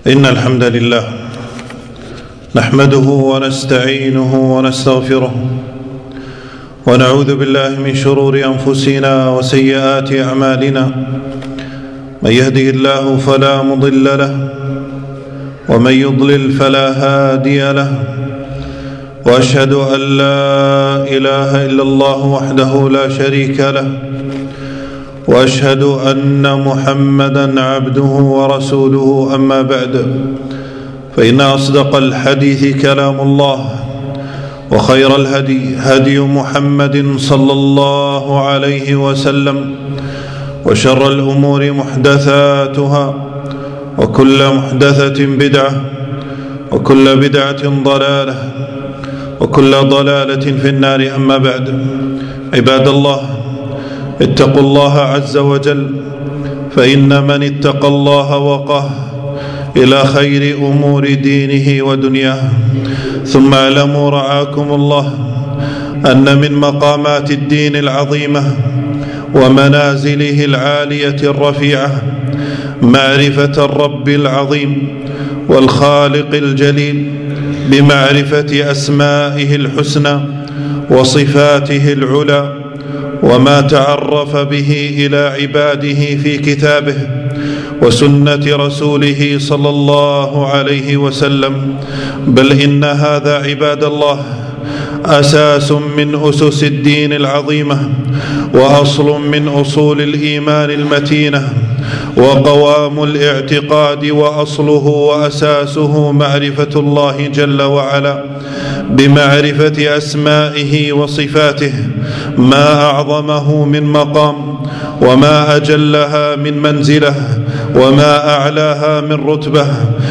إن الحمد لله نحمده ونستعينه ونستغفره ونعوذ بالله من شرور أنفسنا وسيئات أعمالنا. من يهده الله فلا مضل له ومن يضلل فلا هادي له، وأشهد أن لا إله إلا الله وحده لا شريك له، وأشهد أن محمدًا عبده ورسوله. أما بعد، فإن أصدق الحديث كلام الله، وخير الهدي هدي محمد صلى الله عليه وسلم، وشر الأمور محدثاتها، وكل محدثة بدعة، وكل بدعة ضلالة، وكل ضلالة في النار. أما بعد، عباد الله، اتقوا الله عز وجل، فإن من اتقى الله وقاه إلى خير أمور دينه ودنياه. ثم اعلموا رعاكم الله أن من مقامات الدين العظيمة ومنازله العالية الرفيعة معرفة الرب العظيم والخالق الجليل بمعرفة أسمائه الحسنى وصفاته العلى، وما تعرف به إلى عباده في كتابه وسنة رسوله صلى الله عليه وسلم. بل إن هذا عباد الله أساس من أسس الدين العظيمة، وأصل من أصول الإيمان المتينة، وقوام الاعتقاد، وأصله وأساسه معرفة الله جل وعلا بمعرفة أسمائه وصفاته. ما أعظمه من مقام، وما أجلها من منزلة، وما أعلاها من رتبة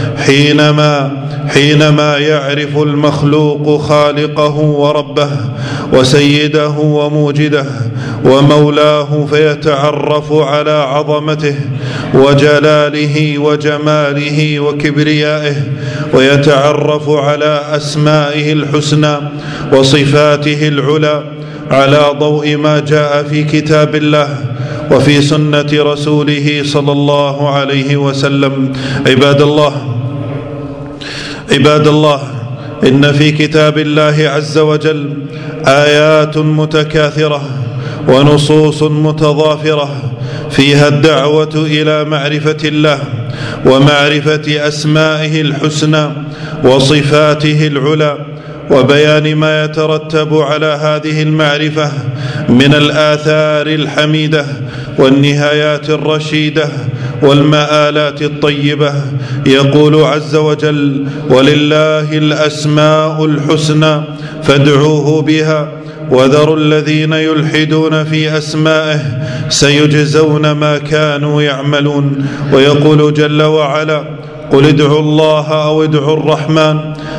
حينما يعرف المخلوق خالقه وربه وسيده وموجده ومولاه، فيتعرف على عظمته وجلاله وجماله وكبريائه، ويتعرف على أسمائه الحسنى وصفاته العلى على ضوء ما جاء في كتاب الله وفي سنة رسوله صلى الله عليه وسلم. عباد الله، إن في كتاب الله عز وجل آيات متكاثرة ونصوص متضافرة فيها الدعوة إلى معرفة الله ومعرفة أسمائه الحسنى وصفاته العلى، وبيان ما يترتب على هذه المعرفة من الآثار الحميدة والنهايات الرشيدة والمآلات الطيبة. يقول عز وجل: ولله الأسماء الحسنى فادعوه بها وذروا الذين يلحدون في أسمائه سيجزون ما كانوا يعملون. ويقول جل وعلا: قل ادعوا الله أو ادعوا الرحمن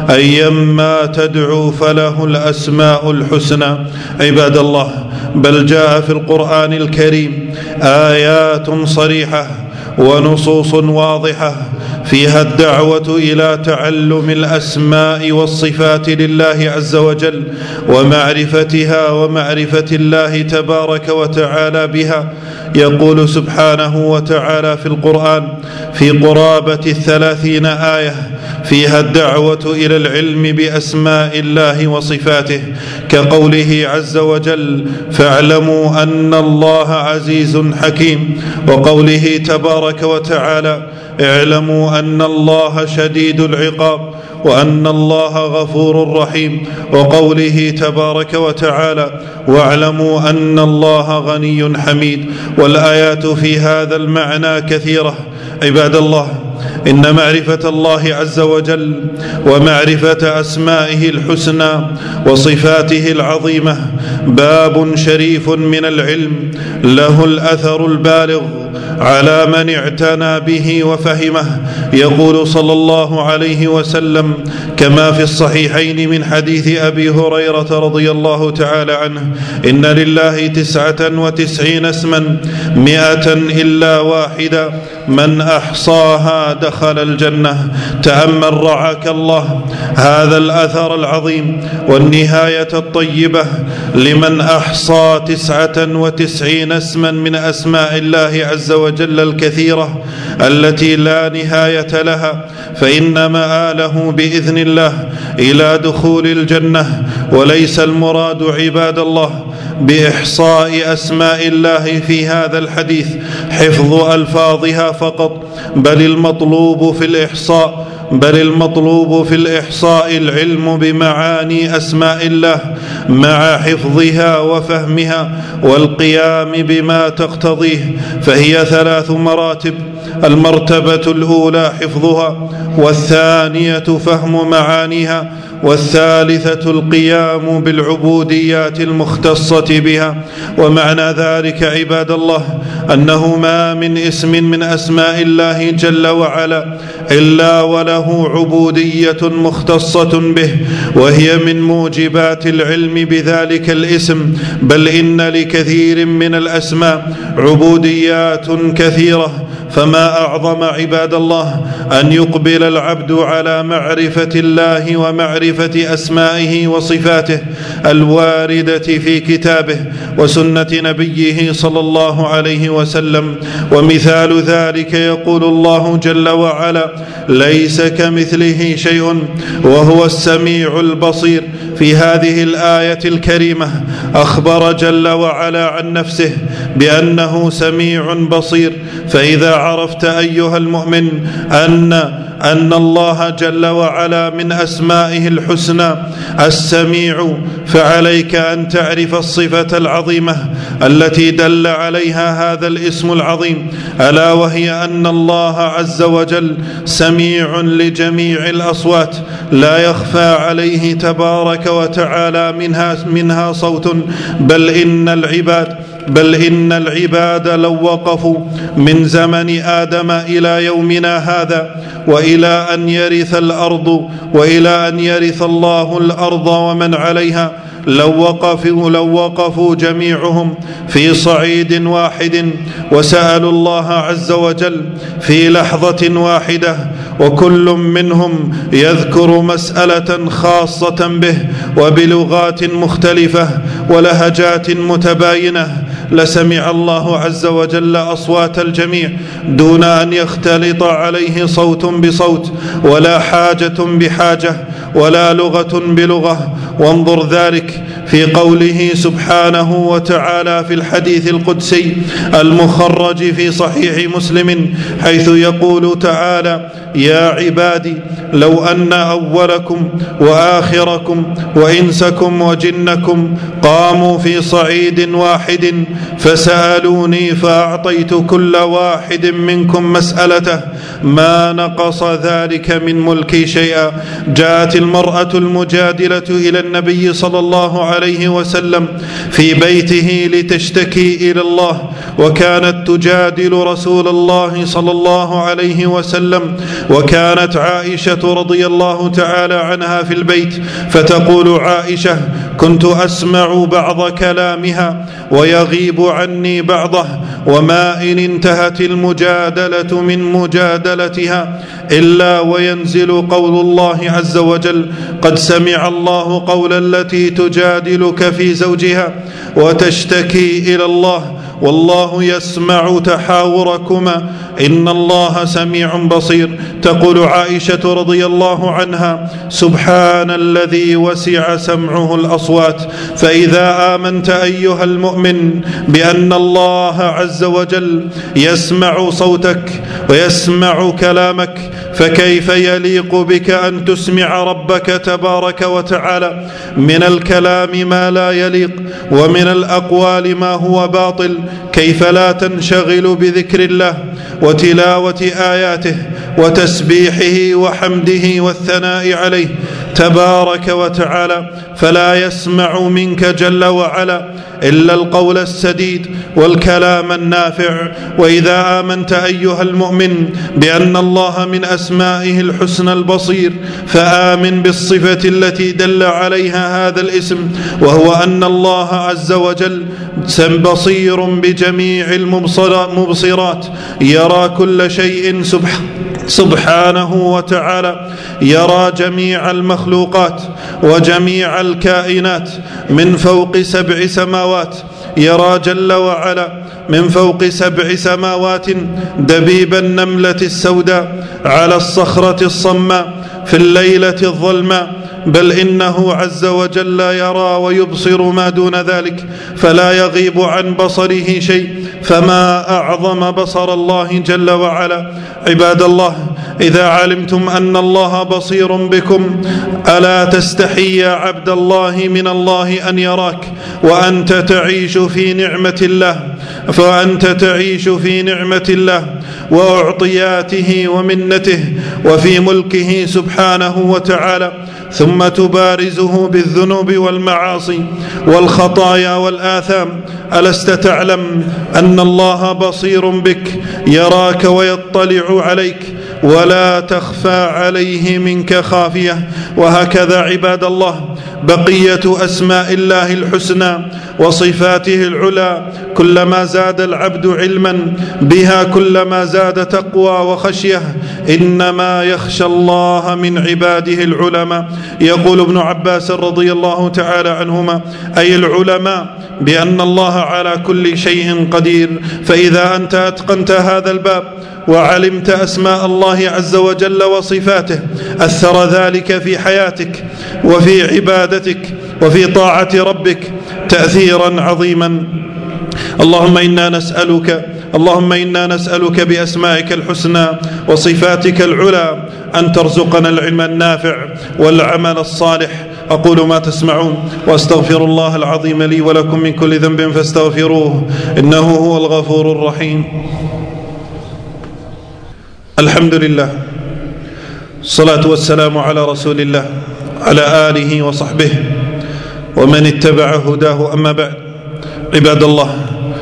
أيما تدعوا فله الأسماء الحسنى. عباد الله، بل جاء في القرآن الكريم آيات صريحة ونصوص واضحة فيها الدعوة إلى تعلم الأسماء والصفات لله عز وجل ومعرفتها ومعرفة الله تبارك وتعالى بها. يقول سبحانه وتعالى في القرآن في قرابة 30 آية فيها الدعوة إلى العلم بأسماء الله وصفاته، كقوله عز وجل: فاعلموا أن الله عزيز حكيم، وقوله تبارك وتعالى: اعلموا أن الله شديد العقاب وأن الله غفور رحيم، وقوله تبارك وتعالى: واعلموا أن الله غني حميد. والآيات في هذا المعنى كثيرة. عباد الله، إن معرفة الله عز وجل ومعرفة أسمائه الحسنى وصفاته العظيمة باب شريف من العلم له الأثر البالغ على من اعتنى به وفهمه. يقول صلى الله عليه وسلم كما في الصحيحين من حديث أبي هريرة رضي الله تعالى عنه: إن لله 99 اسما 100 إلا واحدا من أحصاها دخل الجنة. تأمل رعاك الله هذا الأثر العظيم والنهاية الطيبة لمن أحصى 99 اسما من أسماء الله عز وجل وجل الكثيرة التي لا نهاية لها، فإن مآله بإذن الله إلى دخول الجنة، وليس المراد عباد الله بإحصاء أسماء الله في هذا الحديث حفظ ألفاظها فقط، بل المطلوب في الإحصاء العلم بمعاني أسماء الله مع حفظها وفهمها والقيام بما تقتضيه، فهي 3 مراتب: المرتبة الأولى حفظها، والثانية فهم معانيها، والثالثة القيام بالعبوديات المختصة بها. ومعنى ذلك عباد الله أنه ما من اسم من أسماء الله جل وعلا إلا وله عبودية مختصة به، وهي من موجبات العلم بذلك الاسم، بل إن لكثير من الأسماء عبوديات كثيرة. فما أعظم عباد الله أن يقبل العبد على معرفة الله ومعرفة أسمائه وصفاته الواردة في كتابه وسنة نبيه صلى الله عليه وسلم. ومثال ذلك يقول الله جل وعلا: ليس كمثله شيء وهو السميع البصير. في هذه الآية الكريمة أخبر جل وعلا عن نفسه بأنه سميع بصير. فإذا عرفت أيها المؤمن أن الله جل وعلا من أسمائه الحسنى السميع، فعليك أن تعرف الصفة العظيمة التي دل عليها هذا الاسم العظيم، ألا وهي أن الله عز وجل سميع لجميع الأصوات، لا يخفى عليه تبارك وتعالى منها صوت، بل إن العباد لو وقفوا من زمن آدم إلى يومنا هذا وإلى أن يرث الله الأرض ومن عليها لو وقفوا جميعهم في صعيد واحد وسألوا الله عز وجل في لحظة واحدة، وكل منهم يذكر مسألة خاصة به وبلغات مختلفة ولهجات متباينة، لسمع الله عز وجل أصوات الجميع دون أن يختلط عليه صوت بصوت ولا حاجة بحاجة ولا لغة بلغة. وانظر ذلك في قوله سبحانه وتعالى في الحديث القدسي المخرج في صحيح مسلم، حيث يقول تعالى: يا عبادي لو أن أولكم وآخركم وإنسكم وجنكم قاموا في صعيد واحد فسألوني فأعطيت كل واحد منكم مسألته ما نقص ذلك من ملكي شيئا. جاءت المرأة المجادلة إلى النبي صلى الله عليه وسلم في بيته لتشتكي إلى الله، وكانت تجادل رسول الله صلى الله عليه وسلم، وكانت عائشة رضي الله تعالى عنها في البيت، فتقول عائشة: كنت أسمع بعض كلامها ويغيب عني بعضه، وما إن انتهت المجادلة من مجادلتها إلا وينزل قول الله عز وجل: قد سمع الله قول التي تجادلك في زوجها وتشتكي إلى الله والله يسمع تحاوركما إن الله سميع بصير. تقول عائشة رضي الله عنها: سبحان الذي وسع سمعه الأصوات. فإذا آمنت أيها المؤمن بأن الله عز وجل يسمع صوتك ويسمع كلامك، فكيف يليق بك أن تسمع ربك تبارك وتعالى من الكلام ما لا يليق ومن الأقوال ما هو باطل؟ كيف لا تنشغل بذكر الله وتلاوة آياته وتسبيحه وحمده والثناء عليه تبارك وتعالى؟ فلا يسمع منك جل وعلا إلا القول السديد والكلام النافع. وإذا آمنت أيها المؤمن بأن الله من أسمائه الحسنى البصير، فآمن بالصفة التي دل عليها هذا الاسم، وهو أن الله عز وجل بصير بجميع المبصرات، يرى كل شيء سبحانه وتعالى يرى جميع المخلوقات وجميع الكائنات من فوق 7 سماوات. يرى جل وعلا من فوق 7 سماوات دبيب النملة السوداء على الصخرة الصماء في الليلة الظلماء، بل إنه عز وجل يرى ويبصر ما دون ذلك، فلا يغيب عن بصره شيء. فما أعظم بصر الله جل وعلا. عباد الله، إذا علمتم أن الله بصير بكم ألا تستحي يا عبد الله من الله أن يراك وأنت تعيش في نعمة الله، فأنت تعيش في نعمة الله وأعطياته ومنته وفي ملكه سبحانه وتعالى، ثم تبارزه بالذنوب والمعاصي والخطايا والآثام. ألست تعلم أن الله بصير بك، يراك ويطلع عليك ولا تخفى عليه منك خافية؟ وهكذا عباد الله بقية أسماء الله الحسنى وصفاته العلى، كلما زاد العبد علما بها كلما زاد تقوى وخشية. إنما يخشى الله من عباده العلماء. يقول ابن عباس رضي الله تعالى عنهما: أي العلماء، بأن الله على كل شيء قدير. فإذا أنت أتقنت هذا الباب وعلمت أسماء الله عز وجل وصفاته أثر ذلك في حياتك وفي عبادتك وفي طاعة ربك تأثيرا عظيما. اللهم إنا نسألك بأسمائك الحسنى وصفاتك العلى أن ترزقنا العلم النافع والعمل الصالح. أقول ما تسمعون وأستغفر الله العظيم لي ولكم من كل ذنب فاستغفروه إنه هو الغفور الرحيم. الحمد لله، الصلاة والسلام على رسول الله على آله وصحبه ومن اتبع هداه. أما بعد، عباد الله،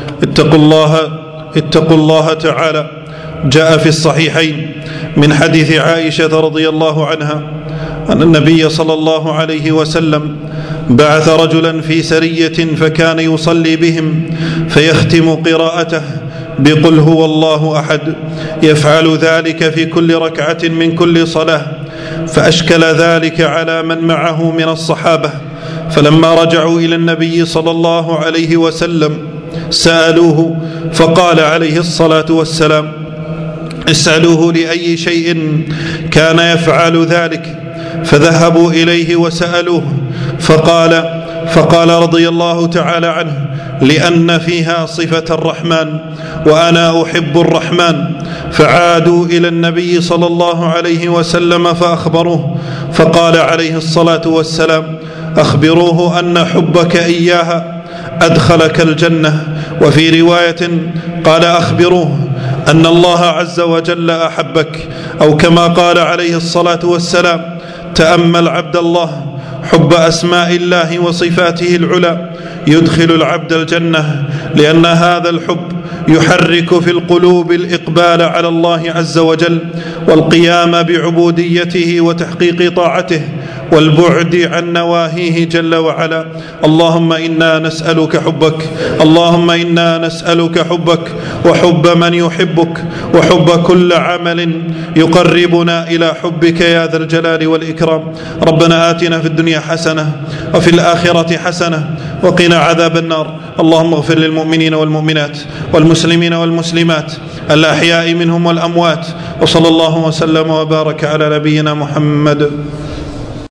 اتقوا الله تعالى. جاء في الصحيحين من حديث عائشة رضي الله عنها أن النبي صلى الله عليه وسلم بعث رجلا في سرية فكان يصلي بهم فيختم قراءته بقل هو الله أحد، يفعل ذلك في كل ركعة من كل صلاة، فأشكل ذلك على من معه من الصحابة، فلما رجعوا إلى النبي صلى الله عليه وسلم سألوه فقال عليه الصلاة والسلام: اسألوه لأي شيء كان يفعل ذلك، فذهبوا إليه وسألوه فقال رضي الله تعالى عنه: لأن فيها صفة الرحمن وأنا أحب الرحمن. فعادوا إلى النبي صلى الله عليه وسلم فأخبروه، فقال عليه الصلاة والسلام: أخبروه أن حبك إياها أدخلك الجنة. وفي رواية قال: أخبروه أن الله عز وجل أحبك، أو كما قال عليه الصلاة والسلام: تأمل عبد الله حب أسماء الله وصفاته العلى يدخل العبد الجنة، لأن هذا الحب يحرك في القلوب الإقبال على الله عز وجل والقيام بعبوديته وتحقيق طاعته والبعد عن نواهيه جل وعلا. اللهم إنا نسألك حبك، اللهم إنا نسألك حبك وحب من يحبك وحب كل عمل يقربنا إلى حبك يا ذا الجلال والإكرام. ربنا آتنا في الدنيا حسنة وفي الآخرة حسنة وقنا عذاب النار. اللهم اغفر للمؤمنين والمؤمنات والمسلمين والمسلمات الأحياء منهم والأموات، وصلى الله وسلم وبارك على نبينا محمد.